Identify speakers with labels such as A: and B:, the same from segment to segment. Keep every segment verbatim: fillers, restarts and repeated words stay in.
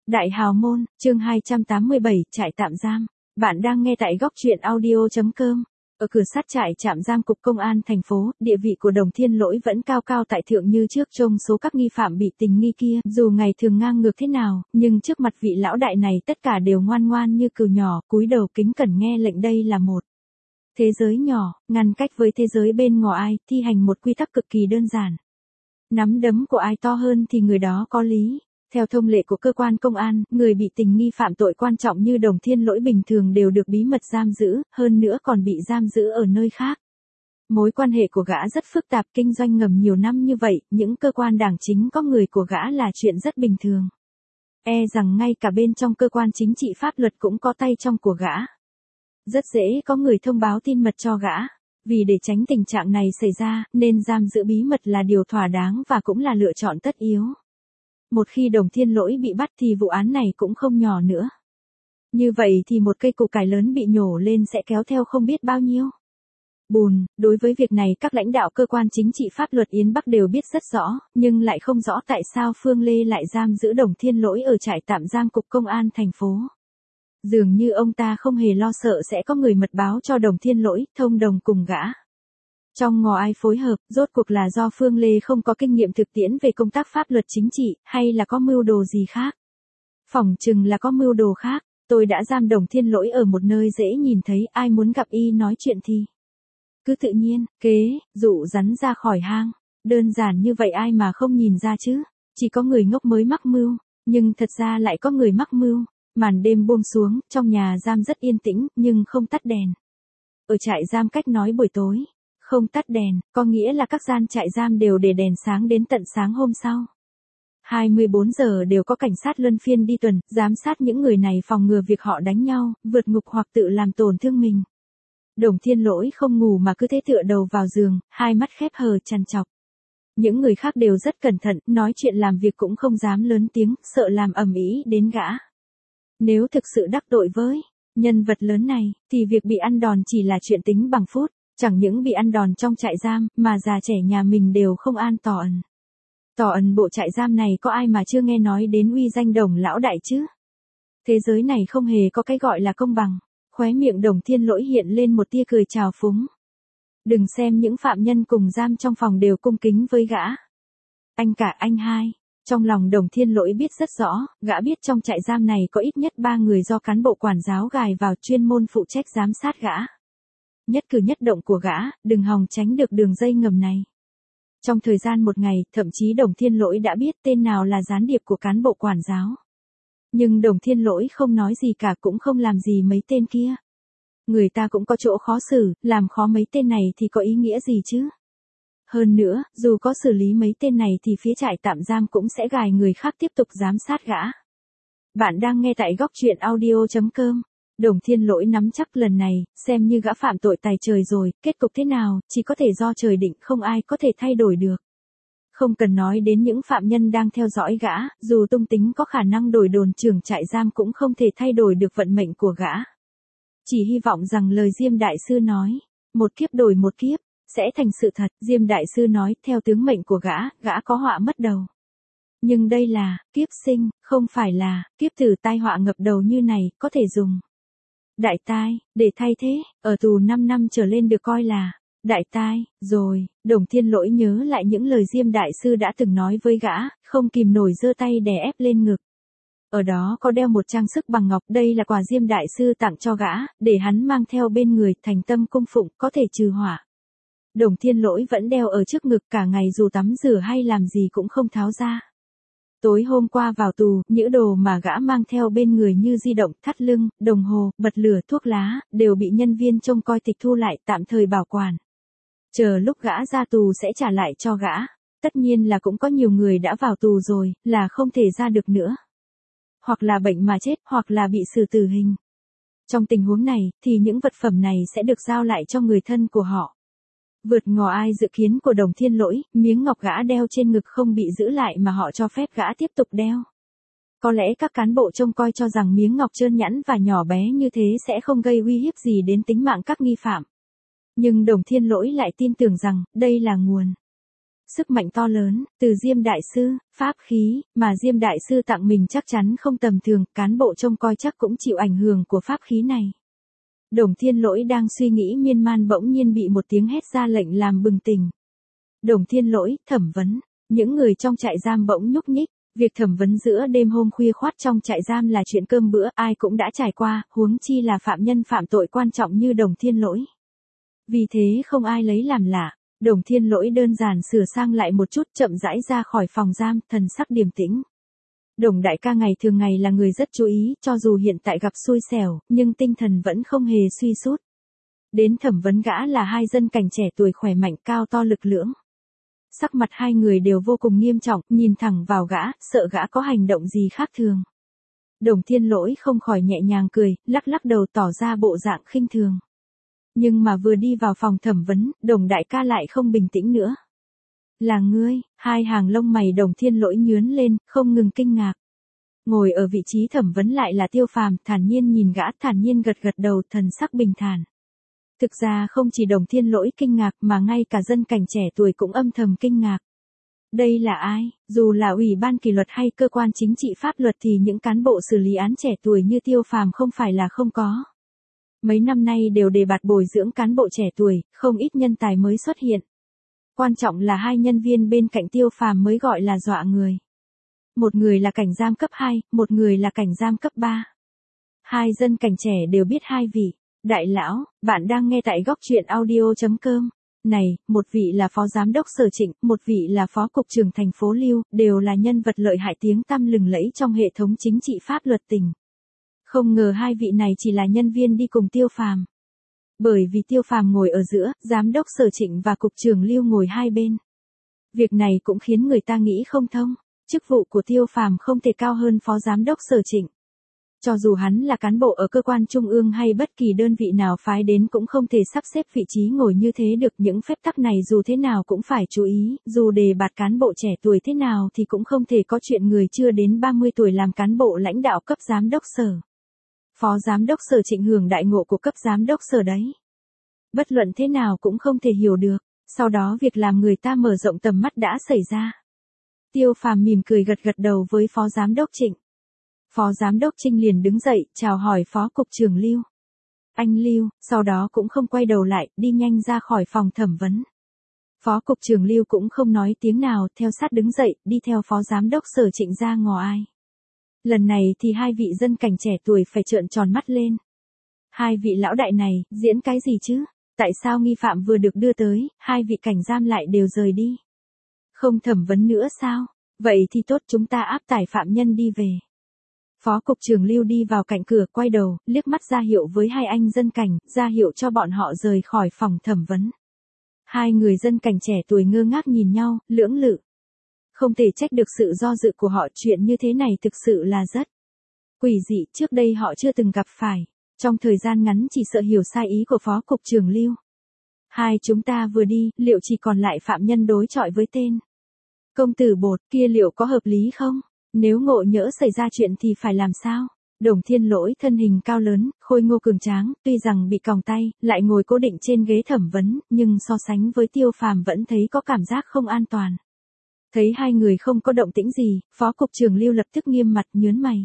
A: Đại hào môn, chương hai trăm tám mươi bảy, trại tạm giam. Bạn đang nghe tại góc truyện audio chấm com. Ở cửa sát trại trạm giam cục công an thành phố, địa vị của Đồng Thiên Lỗi vẫn cao cao tại thượng như trước trong số các nghi phạm bị tình nghi kia. Dù ngày thường ngang ngược thế nào, nhưng trước mặt vị lão đại này tất cả đều ngoan ngoan như cừu nhỏ, cúi đầu kính cẩn nghe lệnh. Đây là một thế giới nhỏ, ngăn cách với thế giới bên ngoài, thi hành một quy tắc cực kỳ đơn giản. Nắm đấm của ai to hơn thì người đó có lý. Theo thông lệ của cơ quan công an, người bị tình nghi phạm tội quan trọng như Đồng Thiên Lỗi bình thường đều được bí mật giam giữ, hơn nữa còn bị giam giữ ở nơi khác. Mối quan hệ của gã rất phức tạp, kinh doanh ngầm nhiều năm như vậy, những cơ quan đảng chính có người của gã là chuyện rất bình thường. E rằng ngay cả bên trong cơ quan chính trị pháp luật cũng có tay trong của gã. Rất dễ có người thông báo tin mật cho gã. Vì để tránh tình trạng này xảy ra, nên giam giữ bí mật là điều thỏa đáng và cũng là lựa chọn tất yếu. Một khi Đồng Thiên Lỗi bị bắt thì vụ án này cũng không nhỏ nữa. Như vậy thì một cây củ cải lớn bị nhổ lên sẽ kéo theo không biết bao nhiêu bùn. Đối với việc này các lãnh đạo cơ quan chính trị pháp luật Yến Bắc đều biết rất rõ, nhưng lại không rõ tại sao Phương Lê lại giam giữ Đồng Thiên Lỗi ở trại tạm giam cục công an thành phố. Dường như ông ta không hề lo sợ sẽ có người mật báo cho Đồng Thiên Lỗi, thông đồng cùng gã. Trong ngò ai phối hợp, rốt cuộc là do Phương Lê không có kinh nghiệm thực tiễn về công tác pháp luật chính trị, hay là có mưu đồ gì khác? Phỏng chừng là có mưu đồ khác. Tôi đã giam Đồng Thiên Lỗi ở một nơi dễ nhìn thấy, ai muốn gặp y nói chuyện thì cứ tự nhiên, kế, dụ rắn ra khỏi hang. Đơn giản như vậy ai mà không nhìn ra chứ? Chỉ có người ngốc mới mắc mưu, nhưng thật ra lại có người mắc mưu. Màn đêm buông xuống, trong nhà giam rất yên tĩnh, nhưng không tắt đèn. Ở trại giam cách nói buổi tối không tắt đèn, có nghĩa là các gian trại giam đều để đèn sáng đến tận sáng hôm sau. hai mươi bốn giờ đều có cảnh sát luân phiên đi tuần, giám sát những người này phòng ngừa việc họ đánh nhau, vượt ngục hoặc tự làm tổn thương mình. Đồng Thiên Lỗi không ngủ mà cứ thế tựa đầu vào giường, hai mắt khép hờ trằn trọc. Những người khác đều rất cẩn thận, nói chuyện làm việc cũng không dám lớn tiếng, sợ làm ầm ĩ đến gã. Nếu thực sự đắc tội với nhân vật lớn này, thì việc bị ăn đòn chỉ là chuyện tính bằng phút. Chẳng những bị ăn đòn trong trại giam, mà già trẻ nhà mình đều không an tỏ ẩn. Tỏ ẩn bộ trại giam này có ai mà chưa nghe nói đến uy danh Đồng lão đại chứ? Thế giới này không hề có cái gọi là công bằng. Khóe miệng Đồng Thiên Lỗi hiện lên một tia cười trào phúng. Đừng xem những phạm nhân cùng giam trong phòng đều cung kính với gã. Anh cả anh hai. Trong lòng Đồng Thiên Lỗi biết rất rõ, gã biết trong trại giam này có ít nhất ba người do cán bộ quản giáo gài vào chuyên môn phụ trách giám sát gã. Nhất cử nhất động của gã, đừng hòng tránh được đường dây ngầm này. Trong thời gian một ngày, thậm chí Đồng Thiên Lỗi đã biết tên nào là gián điệp của cán bộ quản giáo. Nhưng Đồng Thiên Lỗi không nói gì cả, cũng không làm gì mấy tên kia. Người ta cũng có chỗ khó xử, làm khó mấy tên này thì có ý nghĩa gì chứ? Hơn nữa, dù có xử lý mấy tên này thì phía trại tạm giam cũng sẽ gài người khác tiếp tục giám sát gã. Bạn đang nghe tại góc truyện audio chấm com. Đồng Thiên Lỗi nắm chắc lần này, xem như gã phạm tội tày trời rồi, kết cục thế nào, chỉ có thể do trời định, không ai có thể thay đổi được. Không cần nói đến những phạm nhân đang theo dõi gã, dù tung tính có khả năng đổi đồn trưởng trại giam cũng không thể thay đổi được vận mệnh của gã. Chỉ hy vọng rằng lời Diêm Đại Sư nói, một kiếp đổi một kiếp, sẽ thành sự thật. Diêm Đại Sư nói, theo tướng mệnh của gã, gã có họa mất đầu. Nhưng đây là kiếp sinh, không phải là kiếp tử tai họa ngập đầu như này, có thể dùng đại tai để thay thế, ở tù năm năm trở lên được coi là đại tai. Rồi, Đồng Thiên Lỗi nhớ lại những lời Diêm Đại Sư đã từng nói với gã, không kìm nổi giơ tay đè ép lên ngực. Ở đó có đeo một trang sức bằng ngọc, đây là quà Diêm Đại Sư tặng cho gã, để hắn mang theo bên người, thành tâm cung phụng, có thể trừ họa. Đồng Thiên Lỗi vẫn đeo ở trước ngực cả ngày, dù tắm rửa hay làm gì cũng không tháo ra. Tối hôm qua vào tù, những đồ mà gã mang theo bên người như di động, thắt lưng, đồng hồ, bật lửa, thuốc lá, đều bị nhân viên trông coi tịch thu lại, tạm thời bảo quản. Chờ lúc gã ra tù sẽ trả lại cho gã. Tất nhiên là cũng có nhiều người đã vào tù rồi, là không thể ra được nữa. Hoặc là bệnh mà chết, hoặc là bị xử tử hình. Trong tình huống này, thì những vật phẩm này sẽ được giao lại cho người thân của họ. Vượt ngò ai dự kiến của Đồng Thiên Lỗi, miếng ngọc gã đeo trên ngực không bị giữ lại mà họ cho phép gã tiếp tục đeo. Có lẽ các cán bộ trông coi cho rằng miếng ngọc trơn nhẵn và nhỏ bé như thế sẽ không gây uy hiếp gì đến tính mạng các nghi phạm. Nhưng Đồng Thiên Lỗi lại tin tưởng rằng, đây là nguồn Sức mạnh to lớn, từ Diêm Đại Sư, pháp khí, mà Diêm Đại Sư tặng mình chắc chắn không tầm thường, cán bộ trông coi chắc cũng chịu ảnh hưởng của pháp khí này. Đồng Thiên Lỗi đang suy nghĩ miên man bỗng nhiên bị một tiếng hét ra lệnh làm bừng tỉnh. Đồng Thiên Lỗi, thẩm vấn, những người trong trại giam bỗng nhúc nhích, việc thẩm vấn giữa đêm hôm khuya khoắt trong trại giam là chuyện cơm bữa ai cũng đã trải qua, huống chi là phạm nhân phạm tội quan trọng như Đồng Thiên Lỗi. Vì thế không ai lấy làm lạ. Đồng Thiên Lỗi đơn giản sửa sang lại một chút chậm rãi ra khỏi phòng giam, thần sắc điềm tĩnh. Đồng đại ca ngày thường ngày là người rất chú ý, cho dù hiện tại gặp xui xẻo, nhưng tinh thần vẫn không hề suy sút. Đến thẩm vấn gã là hai dân cảnh trẻ tuổi khỏe mạnh cao to lực lưỡng. Sắc mặt hai người đều vô cùng nghiêm trọng, nhìn thẳng vào gã, sợ gã có hành động gì khác thường. Đồng Thiên Lỗi không khỏi nhẹ nhàng cười, lắc lắc đầu tỏ ra bộ dạng khinh thường. Nhưng mà vừa đi vào phòng thẩm vấn, Đồng đại ca lại không bình tĩnh nữa. Là ngươi, hai hàng lông mày Đồng Thiên Lỗi nhướn lên, không ngừng kinh ngạc. Ngồi ở vị trí thẩm vấn lại là Tiêu Phàm, thản nhiên nhìn gã, thản nhiên gật gật đầu, thần sắc bình thản. Thực ra không chỉ Đồng Thiên Lỗi kinh ngạc mà ngay cả dân cảnh trẻ tuổi cũng âm thầm kinh ngạc. Đây là ai? Dù là ủy ban kỷ luật hay cơ quan chính trị pháp luật thì những cán bộ xử lý án trẻ tuổi như Tiêu Phàm không phải là không có. Mấy năm nay đều đề bạt bồi dưỡng cán bộ trẻ tuổi, không ít nhân tài mới xuất hiện. Quan trọng là hai nhân viên bên cạnh Tiêu Phàm mới gọi là dọa người. Một người là cảnh giam cấp hai, một người là cảnh giam cấp ba. Hai dân cảnh trẻ đều biết hai vị. Đại lão, bạn đang nghe tại góc truyện audio chấm com. Này, một vị là phó giám đốc Sở Trịnh, một vị là phó cục trưởng thành phố Lưu, đều là nhân vật lợi hại tiếng tăm lừng lẫy trong hệ thống chính trị pháp luật tỉnh. Không ngờ hai vị này chỉ là nhân viên đi cùng Tiêu Phàm. Bởi vì Tiêu Phàm ngồi ở giữa, giám đốc Sở Trịnh và cục trưởng Lưu ngồi hai bên. Việc này cũng khiến người ta nghĩ không thông, chức vụ của Tiêu Phàm không thể cao hơn phó giám đốc Sở Trịnh. Cho dù hắn là cán bộ ở cơ quan trung ương hay bất kỳ đơn vị nào phái đến cũng không thể sắp xếp vị trí ngồi như thế được, những phép tắc này dù thế nào cũng phải chú ý, dù đề bạt cán bộ trẻ tuổi thế nào thì cũng không thể có chuyện người chưa đến ba mươi tuổi làm cán bộ lãnh đạo cấp giám đốc sở. Phó giám đốc Sở Trịnh hưởng đại ngộ của cấp giám đốc sở đấy. Bất luận thế nào cũng không thể hiểu được, sau đó việc làm người ta mở rộng tầm mắt đã xảy ra. Tiêu Phàm mỉm cười gật gật đầu với phó giám đốc Trịnh. Phó giám đốc Trinh liền đứng dậy, chào hỏi phó cục trưởng Lưu. Anh Lưu, sau đó cũng không quay đầu lại, đi nhanh ra khỏi phòng thẩm vấn. Phó cục trưởng Lưu cũng không nói tiếng nào, theo sát đứng dậy, đi theo phó giám đốc Sở Trịnh ra ngò ai. Lần này thì hai vị dân cảnh trẻ tuổi phải trợn tròn mắt lên. Hai vị lão đại này, diễn cái gì chứ? Tại sao nghi phạm vừa được đưa tới, hai vị cảnh giam lại đều rời đi? Không thẩm vấn nữa sao? Vậy thì tốt, chúng ta áp tải phạm nhân đi về. Phó cục trưởng Lưu đi vào cạnh cửa, quay đầu, liếc mắt ra hiệu với hai anh dân cảnh, ra hiệu cho bọn họ rời khỏi phòng thẩm vấn. Hai người dân cảnh trẻ tuổi ngơ ngác nhìn nhau, lưỡng lự. Không thể trách được sự do dự của họ, chuyện như thế này thực sự là rất quỷ dị, trước đây họ chưa từng gặp phải. Trong thời gian ngắn chỉ sợ hiểu sai ý của phó cục trưởng Lưu. Hai chúng ta vừa đi, liệu chỉ còn lại phạm nhân đối chọi với tên công tử Bột kia liệu có hợp lý không? Nếu ngộ nhỡ xảy ra chuyện thì phải làm sao? Đồng Thiên Lỗi thân hình cao lớn, khôi ngô cường tráng, tuy rằng bị còng tay, lại ngồi cố định trên ghế thẩm vấn, nhưng so sánh với Tiêu Phàm vẫn thấy có cảm giác không an toàn. Thấy hai người không có động tĩnh gì, phó cục trưởng Lưu lập tức nghiêm mặt nhớn mày.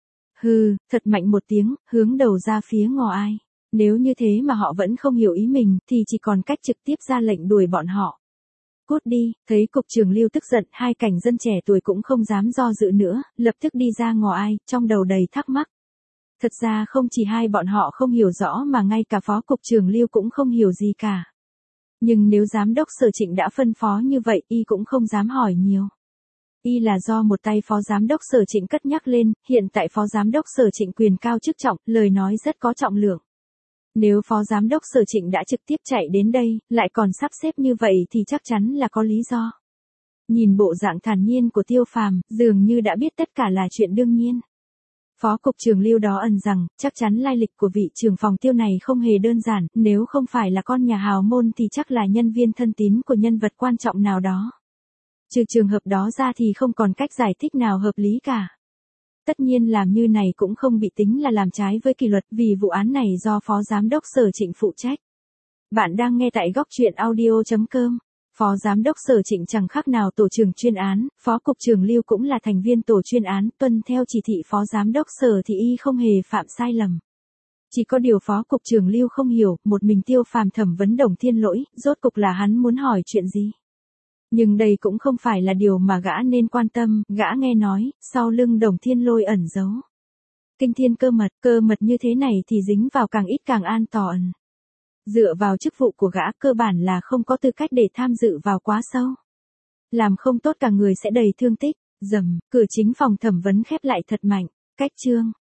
A: Hừ, thật mạnh một tiếng, hướng đầu ra phía ngò ai. Nếu như thế mà họ vẫn không hiểu ý mình, thì chỉ còn cách trực tiếp ra lệnh đuổi bọn họ. Cút đi, thấy cục trưởng Lưu tức giận, hai cảnh dân trẻ tuổi cũng không dám do dự nữa, lập tức đi ra ngò ai, trong đầu đầy thắc mắc. Thật ra không chỉ hai bọn họ không hiểu rõ mà ngay cả phó cục trưởng Lưu cũng không hiểu gì cả. Nhưng nếu giám đốc Sở Trịnh đã phân phó như vậy, y cũng không dám hỏi nhiều. Y là do một tay phó giám đốc Sở Trịnh cất nhắc lên, hiện tại phó giám đốc Sở Trịnh quyền cao chức trọng, lời nói rất có trọng lượng. Nếu phó giám đốc Sở Trịnh đã trực tiếp chạy đến đây, lại còn sắp xếp như vậy thì chắc chắn là có lý do. Nhìn bộ dạng thản nhiên của Tiêu Phàm, dường như đã biết tất cả là chuyện đương nhiên. Phó cục trưởng Lưu đó ẩn rằng, chắc chắn lai lịch của vị trưởng phòng Tiêu này không hề đơn giản, nếu không phải là con nhà hào môn thì chắc là nhân viên thân tín của nhân vật quan trọng nào đó. Trừ trường hợp đó ra thì không còn cách giải thích nào hợp lý cả. Tất nhiên làm như này cũng không bị tính là làm trái với kỷ luật, vì vụ án này do phó giám đốc Sở Trịnh phụ trách. Bạn đang nghe tại góc truyện audio chấm com. Phó giám đốc Sở Trịnh chẳng khác nào tổ trưởng chuyên án, phó cục trưởng Lưu cũng là thành viên tổ chuyên án, tuân theo chỉ thị phó giám đốc Sở thì y không hề phạm sai lầm. Chỉ có điều phó cục trưởng Lưu không hiểu, một mình Tiêu Phàm thẩm vấn Đồng Thiên Lỗi, rốt cục là hắn muốn hỏi chuyện gì. Nhưng đây cũng không phải là điều mà gã nên quan tâm, gã nghe nói, sau lưng Đồng Thiên Lôi ẩn giấu kinh thiên cơ mật, cơ mật như thế này thì dính vào càng ít càng an toàn. Dựa vào chức vụ của gã cơ bản là không có tư cách để tham dự vào quá sâu. Làm không tốt cả người sẽ đầy thương tích, dầm, cửa chính phòng thẩm vấn khép lại thật mạnh, cách chương.